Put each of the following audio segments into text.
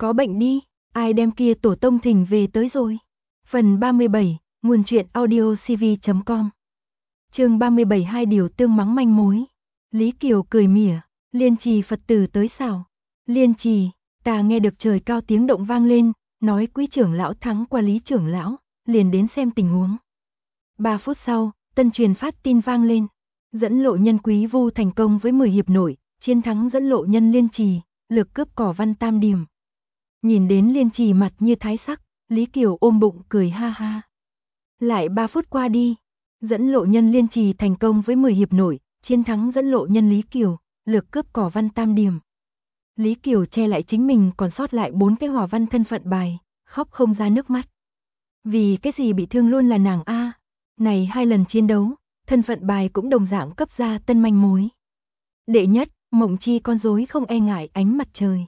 Có bệnh đi, ai đem kia tổ tông thỉnh về tới rồi. Phần 37, nguồn truyện audiocv.com. Chương 37, hai điều tương mắng manh mối. Lý Kiều cười mỉa, Liên Trì Phật tử tới sao? Liên Trì, ta nghe được trời cao tiếng động vang lên, nói Quý trưởng lão thắng qua Lý trưởng lão, liền đến xem tình huống. 3 phút sau, tân truyền phát tin vang lên, dẫn lộ nhân Quý Vu thành công với 10 hiệp nội, chiến thắng dẫn lộ nhân Liên Trì, lược cướp cỏ văn tam điểm. Nhìn đến Liên Trì mặt như thái sắc, Lý Kiều ôm bụng cười ha ha. Lại 3 phút qua đi, dẫn lộ nhân Liên Trì thành công với 10 hiệp nội, chiến thắng dẫn lộ nhân Lý Kiều, lược cướp cỏ văn tam điểm. Lý Kiều che lại chính mình còn sót lại 4 cái hỏa văn thân phận bài, khóc không ra nước mắt. Vì cái gì bị thương luôn là nàng a. Này 2 lần chiến đấu, thân phận bài cũng đồng dạng cấp ra tân manh mối. Đệ nhất, Mộng Chi con rối không e ngại ánh mặt trời.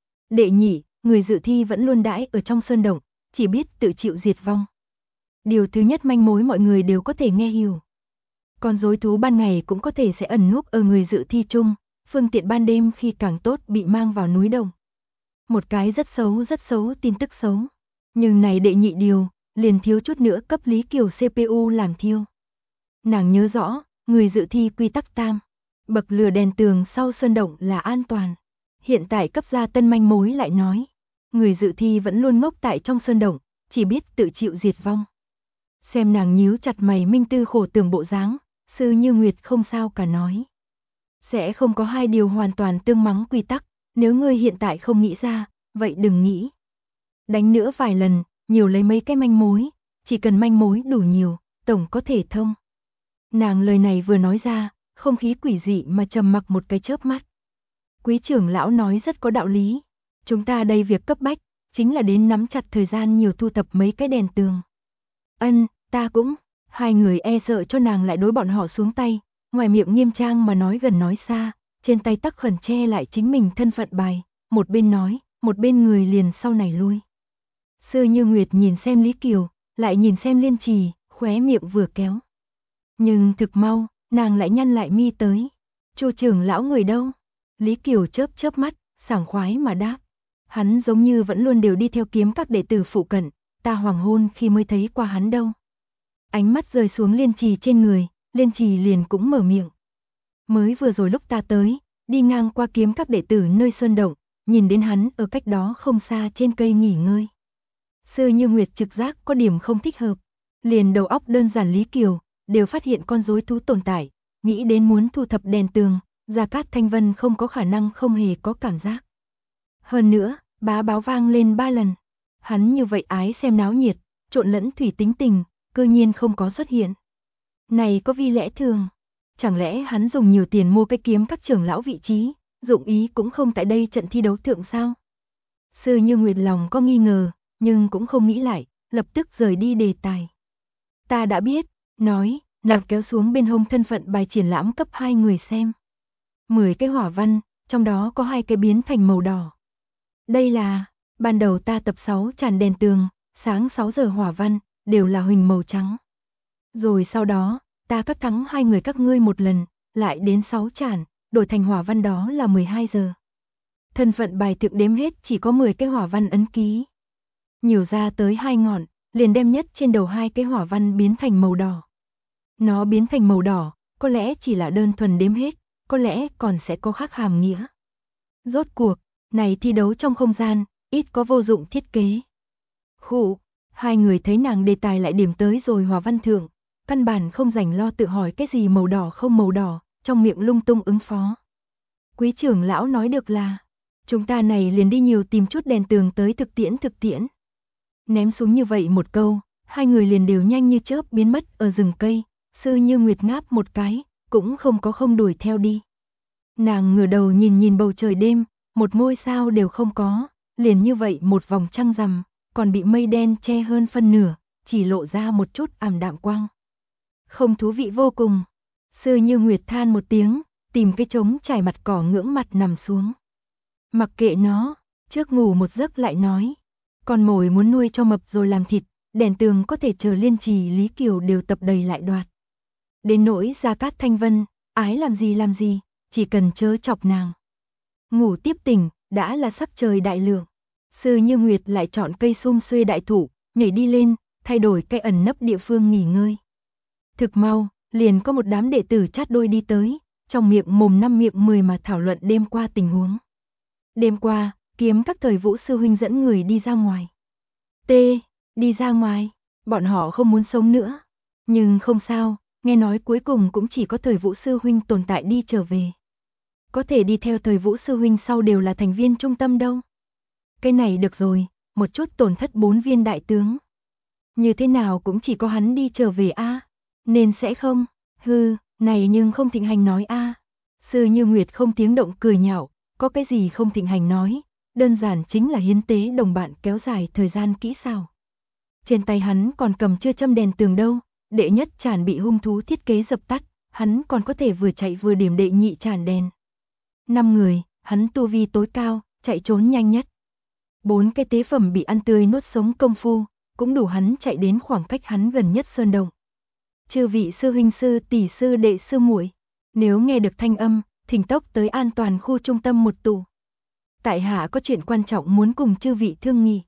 Đệ nhị, người dự thi vẫn luôn đãi ở trong sơn động, chỉ biết tự chịu diệt vong. Điều thứ nhất manh mối mọi người đều có thể nghe hiểu. Con rối thú ban ngày cũng có thể sẽ ẩn núp ở người dự thi chung, phương tiện ban đêm khi càng tốt bị mang vào núi đồng. Một cái rất xấu tin tức xấu. Nhưng này đệ nhị điều, liền thiếu chút nữa cấp Lý Kiều CPU làm thiêu. Nàng nhớ rõ, người dự thi quy tắc tam, bậc lửa đèn tường sau sơn động là an toàn. Hiện tại cấp ra tân manh mối lại nói, người dự thi vẫn luôn ngốc tại trong sơn động, chỉ biết tự chịu diệt vong. Xem nàng nhíu chặt mày minh tư khổ tưởng bộ dáng, Sư Như Nguyệt không sao cả nói. Sẽ không có 2 điều hoàn toàn tương mắng quy tắc, nếu ngươi hiện tại không nghĩ ra, vậy đừng nghĩ. Đánh nữa vài lần, nhiều lấy mấy cái manh mối, chỉ cần manh mối đủ nhiều, tổng có thể thông. Nàng lời này vừa nói ra, không khí quỷ dị mà trầm mặc một cái chớp mắt. Quý trưởng lão nói rất có đạo lý. Chúng ta đây việc cấp bách, chính là đến nắm chặt thời gian nhiều thu thập mấy cái đèn tường. Ta cũng. 2 người e sợ cho nàng lại đối bọn họ xuống tay, ngoài miệng nghiêm trang mà nói gần nói xa, trên tay tắc khẩn che lại chính mình thân phận bài, một bên nói, một bên người liền sau này lui. Sư Như Nguyệt nhìn xem Lý Kiều, lại nhìn xem Liên Trì, khóe miệng vừa kéo. Nhưng thực mau, nàng lại nhăn lại mi tới. Chu trưởng lão người đâu? Lý Kiều chớp chớp mắt, sảng khoái mà đáp. Hắn giống như vẫn luôn đều đi theo kiếm các đệ tử phụ cận, ta hoàng hôn khi mới thấy qua hắn đâu. Ánh mắt rơi xuống Liên Trì trên người, Liên Trì liền cũng mở miệng. Mới vừa rồi lúc ta tới, đi ngang qua kiếm các đệ tử nơi sơn động, nhìn đến hắn ở cách đó không xa trên cây nghỉ ngơi. Sư Như Nguyệt trực giác có điểm không thích hợp, liền đầu óc đơn giản Lý Kiều, đều phát hiện con rối thú tồn tại, nghĩ đến muốn thu thập đèn tường, Gia Cát Thanh Vân không có khả năng không hề có cảm giác. Hơn nữa, bá báo vang lên 3 lần, hắn như vậy ái xem náo nhiệt, trộn lẫn thủy tính tình, cơ nhiên không có xuất hiện. Này có vi lẽ thường, chẳng lẽ hắn dùng nhiều tiền mua cái kiếm các trưởng lão vị trí, dụng ý cũng không tại đây trận thi đấu thượng sao? Sư Như Nguyệt lòng có nghi ngờ, nhưng cũng không nghĩ lại, lập tức rời đi đề tài. Ta đã biết, nói, nàng kéo xuống bên hông thân phận bài triển lãm cấp 2 người xem. 10 cái hỏa văn, trong đó có 2 cái biến thành màu đỏ. Đây là, ban đầu ta tập 6 tràn đèn tường, sáng 6 giờ hỏa văn, đều là huỳnh màu trắng. Rồi sau đó, ta cắt thắng 2 người các ngươi một lần, lại đến 6 tràn, đổi thành hỏa văn đó là 12 giờ. Thân phận bài thượng đếm hết chỉ có 10 cái hỏa văn ấn ký. Nhiều ra tới 2 ngọn, liền đem nhất trên đầu 2 cái hỏa văn biến thành màu đỏ. Nó biến thành màu đỏ, có lẽ chỉ là đơn thuần đếm hết, có lẽ còn sẽ có khác hàm nghĩa. Rốt cuộc, này thi đấu trong không gian, ít có vô dụng thiết kế. Khụ, 2 người thấy nàng đề tài lại điểm tới rồi hỏa văn thượng, căn bản không rảnh lo tự hỏi cái gì màu đỏ không màu đỏ, trong miệng lung tung ứng phó. Quý trưởng lão nói được là, chúng ta này liền đi nhiều tìm chút đèn tường tới thực tiễn. Ném xuống như vậy một câu, 2 người liền đều nhanh như chớp biến mất ở rừng cây, Sư Như Nguyệt ngáp một cái, cũng không đuổi theo đi. Nàng ngửa đầu nhìn bầu trời đêm, một ngôi sao đều không có, liền như vậy một vòng trăng rằm, còn bị mây đen che hơn phân nửa, chỉ lộ ra một chút ảm đạm quang. Không thú vị vô cùng. Sư Như Nguyệt than một tiếng, tìm cái trống trải mặt cỏ ngưỡng mặt nằm xuống. Mặc kệ nó, trước ngủ một giấc lại nói. Con mồi muốn nuôi cho mập rồi làm thịt, đèn tường có thể chờ Liên Trì Lý Kiều đều tập đầy lại đoạt. Đến nỗi Gia Cát Thanh Vân, ái làm gì, chỉ cần chớ chọc nàng. Ngủ tiếp tỉnh, đã là sắc trời đại lượng. Sư Như Nguyệt lại chọn cây sum xuê đại thụ, nhảy đi lên, thay đổi cái ẩn nấp địa phương nghỉ ngơi. Thực mau, liền có một đám đệ tử chát đôi đi tới, trong miệng mồm năm miệng 10 mà thảo luận đêm qua tình huống. Đêm qua, Kiếm Các Thời Vũ sư huynh dẫn người đi ra ngoài. Đi ra ngoài, bọn họ không muốn sống nữa. Nhưng không sao, nghe nói cuối cùng cũng chỉ có Thời Vũ sư huynh tồn tại đi trở về. Có thể đi theo Thời Vũ sư huynh sau đều là thành viên trung tâm đâu. Cái này được rồi, một chút tổn thất 4 viên đại tướng. Như thế nào cũng chỉ có hắn đi trở về a, nên sẽ không. Hừ, này nhưng không thịnh hành nói a. Sư Như Nguyệt không tiếng động cười nhạo, có cái gì không thịnh hành nói, đơn giản chính là hiến tế đồng bạn kéo dài thời gian kỹ xảo. Trên tay hắn còn cầm chưa châm đèn tường đâu, đệ nhất tràn bị hung thú thiết kế dập tắt, hắn còn có thể vừa chạy vừa điểm đệ nhị tràn đèn. 5 người, hắn tu vi tối cao, chạy trốn nhanh nhất. 4 cái tế phẩm bị ăn tươi nuốt sống công phu, cũng đủ hắn chạy đến khoảng cách hắn gần nhất sơn động. Chư vị sư huynh sư tỷ sư đệ sư muội, nếu nghe được thanh âm, thỉnh tốc tới an toàn khu trung tâm một tù. Tại hạ có chuyện quan trọng muốn cùng chư vị thương nghị.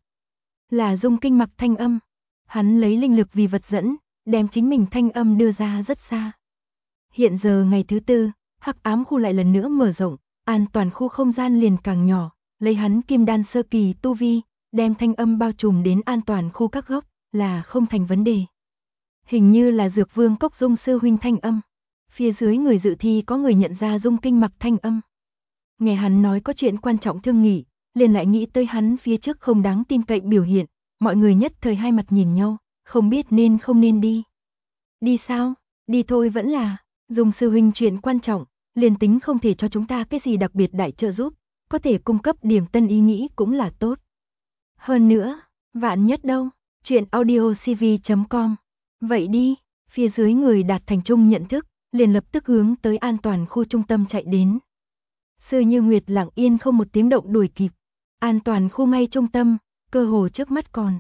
Là Dung Kinh Mặc thanh âm. Hắn lấy linh lực vì vật dẫn, đem chính mình thanh âm đưa ra rất xa. Hiện giờ ngày thứ tư, hắc ám khu lại lần nữa mở rộng, an toàn khu không gian liền càng nhỏ, lấy hắn kim đan sơ kỳ tu vi, đem thanh âm bao trùm đến an toàn khu các góc, là không thành vấn đề. Hình như là Dược Vương Cốc Dung sư huynh thanh âm. Phía dưới người dự thi có người nhận ra Dung Kinh Mặc thanh âm. Nghe hắn nói có chuyện quan trọng thương nghị, liền lại nghĩ tới hắn phía trước không đáng tin cậy biểu hiện, mọi người nhất thời hai mặt nhìn nhau, không biết nên không nên đi. Đi sao? Đi thôi vẫn là, Dung sư huynh chuyện quan trọng, liền tính không thể cho chúng ta cái gì đặc biệt đại trợ giúp, có thể cung cấp điểm tân ý nghĩ cũng là tốt. Hơn nữa, vạn nhất đâu, chuyện audiocv.com. Vậy đi, phía dưới người đạt thành chung nhận thức, liền lập tức hướng tới an toàn khu trung tâm chạy đến. Sư Như Nguyệt lặng yên không một tiếng động đuổi kịp, an toàn khu ngay trung tâm, cơ hồ trước mắt còn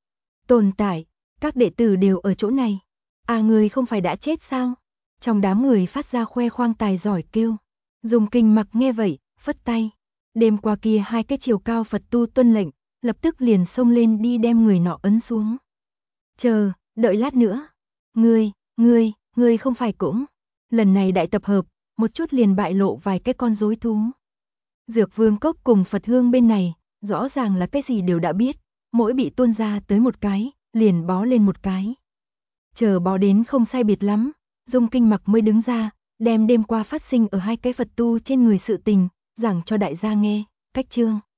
tồn tại, các đệ tử đều ở chỗ này. À, người không phải đã chết sao? Trong đám người phát ra khoe khoang tài giỏi kêu. Dung Kinh Mặc nghe vậy, phất tay. Đêm qua kia 2 cái chiều cao Phật tu tuân lệnh, lập tức liền xông lên đi đem người nọ ấn xuống. Chờ, đợi lát nữa. Ngươi không phải cũng. Lần này đại tập hợp, một chút liền bại lộ vài cái con rối thú. Dược Vương Cốc cùng Phật Hương bên này, rõ ràng là cái gì đều đã biết, mỗi bị tuôn ra tới một cái, liền bó lên một cái. Chờ bó đến không sai biệt lắm, Dung Kinh Mặc mới đứng ra, đem đêm qua phát sinh ở 2 cái Phật tu trên người sự tình, giảng cho đại gia nghe, cách chương.